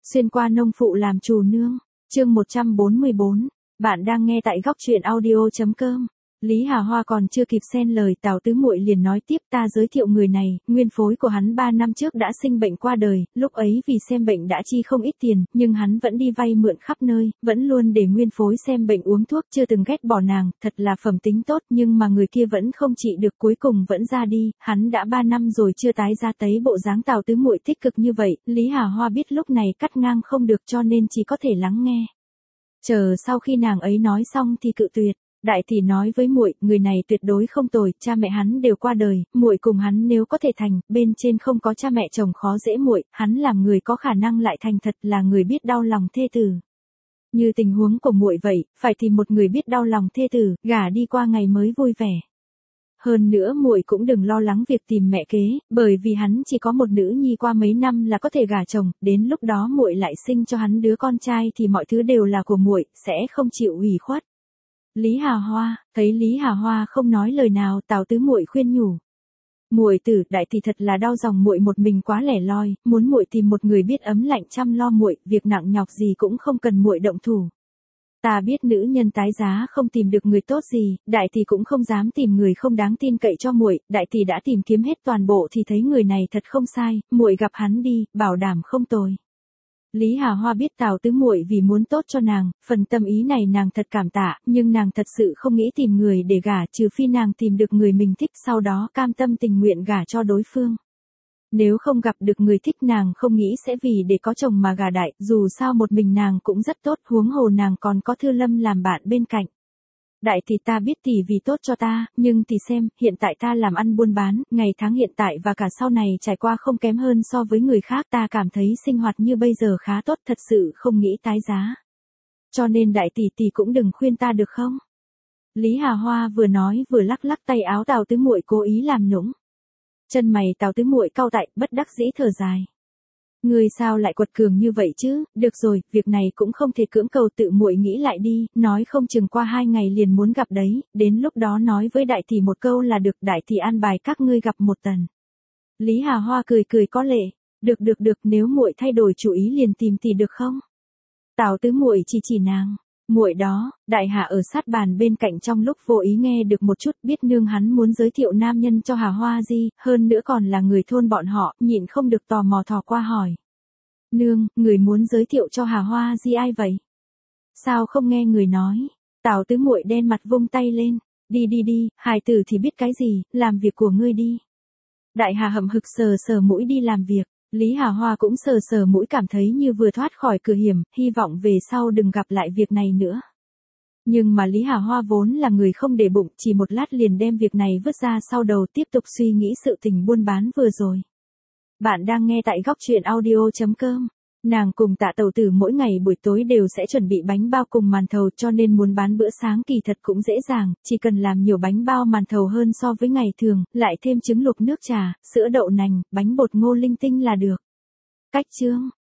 Xuyên qua nông phụ làm chủ nương. Chương 144. Bạn đang nghe tại góc truyện audio.com. Lý Hà Hoa còn chưa kịp xen lời, Tào Tứ Muội liền nói tiếp, ta giới thiệu người này, nguyên phối của hắn 3 năm trước đã sinh bệnh qua đời, lúc ấy vì xem bệnh đã chi không ít tiền, nhưng hắn vẫn đi vay mượn khắp nơi, vẫn luôn để nguyên phối xem bệnh uống thuốc, chưa từng ghét bỏ nàng, thật là phẩm tính tốt, nhưng mà người kia vẫn không trị được, cuối cùng vẫn ra đi, hắn đã 3 năm rồi chưa tái ra tấy bộ dáng. Tào Tứ Muội tích cực như vậy, Lý Hà Hoa biết lúc này cắt ngang không được cho nên chỉ có thể lắng nghe. Chờ sau khi nàng ấy nói xong thì cự tuyệt. Đại tỷ nói với muội, người này tuyệt đối không tồi, cha mẹ hắn đều qua đời, muội cùng hắn nếu có thể thành, bên trên không có cha mẹ chồng khó dễ muội, hắn làm người có khả năng lại thành thật, là người biết đau lòng thê tử. Như tình huống của muội vậy, phải tìm một người biết đau lòng thê tử, gả đi qua ngày mới vui vẻ. Hơn nữa muội cũng đừng lo lắng việc tìm mẹ kế, bởi vì hắn chỉ có một nữ nhi, qua mấy năm là có thể gả chồng, đến lúc đó muội lại sinh cho hắn đứa con trai thì mọi thứ đều là của muội, sẽ không chịu ủy khuất. Lý Hà Hoa, thấy Lý Hà Hoa không nói lời nào, Tào Tứ Muội khuyên nhủ. Muội tử, đại tỷ thật là đau lòng muội một mình quá lẻ loi, muốn muội tìm một người biết ấm lạnh chăm lo muội, việc nặng nhọc gì cũng không cần muội động thủ. Ta biết nữ nhân tái giá không tìm được người tốt gì, đại tỷ cũng không dám tìm người không đáng tin cậy cho muội, đại tỷ đã tìm kiếm hết toàn bộ thì thấy người này thật không sai, muội gặp hắn đi, bảo đảm không tồi. Lý Hà Hoa biết Tào Tứ Muội vì muốn tốt cho nàng, phần tâm ý này nàng thật cảm tạ, nhưng nàng thật sự không nghĩ tìm người để gả, trừ phi nàng tìm được người mình thích, sau đó cam tâm tình nguyện gả cho đối phương. Nếu không gặp được người thích, nàng không nghĩ sẽ vì để có chồng mà gả đại, dù sao một mình nàng cũng rất tốt, huống hồ nàng còn có Thư Lâm làm bạn bên cạnh. Đại tỷ, ta biết tỷ vì tốt cho ta, nhưng tỷ xem, hiện tại ta làm ăn buôn bán, ngày tháng hiện tại và cả sau này trải qua không kém hơn so với người khác, ta cảm thấy sinh hoạt như bây giờ khá tốt, thật sự không nghĩ tái giá. Cho nên đại tỷ tỷ cũng đừng khuyên ta được không? Lý Hà Hoa vừa nói vừa lắc lắc tay áo Tào Tứ Muội, cố ý làm nũng. Chân mày Tào Tứ Muội cau lại, bất đắc dĩ thở dài. Ngươi sao lại quật cường như vậy chứ, được rồi, việc này cũng không thể cưỡng cầu, tự muội nghĩ lại đi, nói không chừng qua 2 ngày liền muốn gặp đấy, đến lúc đó nói với đại tỷ một câu là được, đại tỷ an bài các ngươi gặp một lần. Lý Hà Hoa cười cười có lệ, được, nếu muội thay đổi chủ ý liền tìm tỷ được không? Tào Tứ Muội chỉ nàng, muội đó. Đại Hà ở sát bàn bên cạnh trong lúc vô ý nghe được một chút, biết nương hắn muốn giới thiệu nam nhân cho Hà Hoa Di, hơn nữa còn là người thôn bọn họ, nhịn không được tò mò thò qua hỏi. Nương, người muốn giới thiệu cho Hà Hoa Di ai vậy? Sao không nghe người nói? Tào Tứ Muội đen mặt vung tay lên, đi, hài tử thì biết cái gì, làm việc của ngươi đi. Đại Hà hậm hực sờ mũi đi làm việc. Lý Hà Hoa cũng sờ mũi, cảm thấy như vừa thoát khỏi cửa hiểm, hy vọng về sau đừng gặp lại việc này nữa. Nhưng mà Lý Hà Hoa vốn là người không để bụng, chỉ một lát liền đem việc này vứt ra sau đầu, tiếp tục suy nghĩ sự tình buôn bán vừa rồi. Bạn đang nghe tại góc truyện audio.com. Nàng cùng Tạ Tẩu Tử mỗi ngày buổi tối đều sẽ chuẩn bị bánh bao cùng màn thầu, cho nên muốn bán bữa sáng kỳ thật cũng dễ dàng, chỉ cần làm nhiều bánh bao màn thầu hơn so với ngày thường, lại thêm trứng luộc, nước trà, sữa đậu nành, bánh bột ngô linh tinh là được. Cách chương,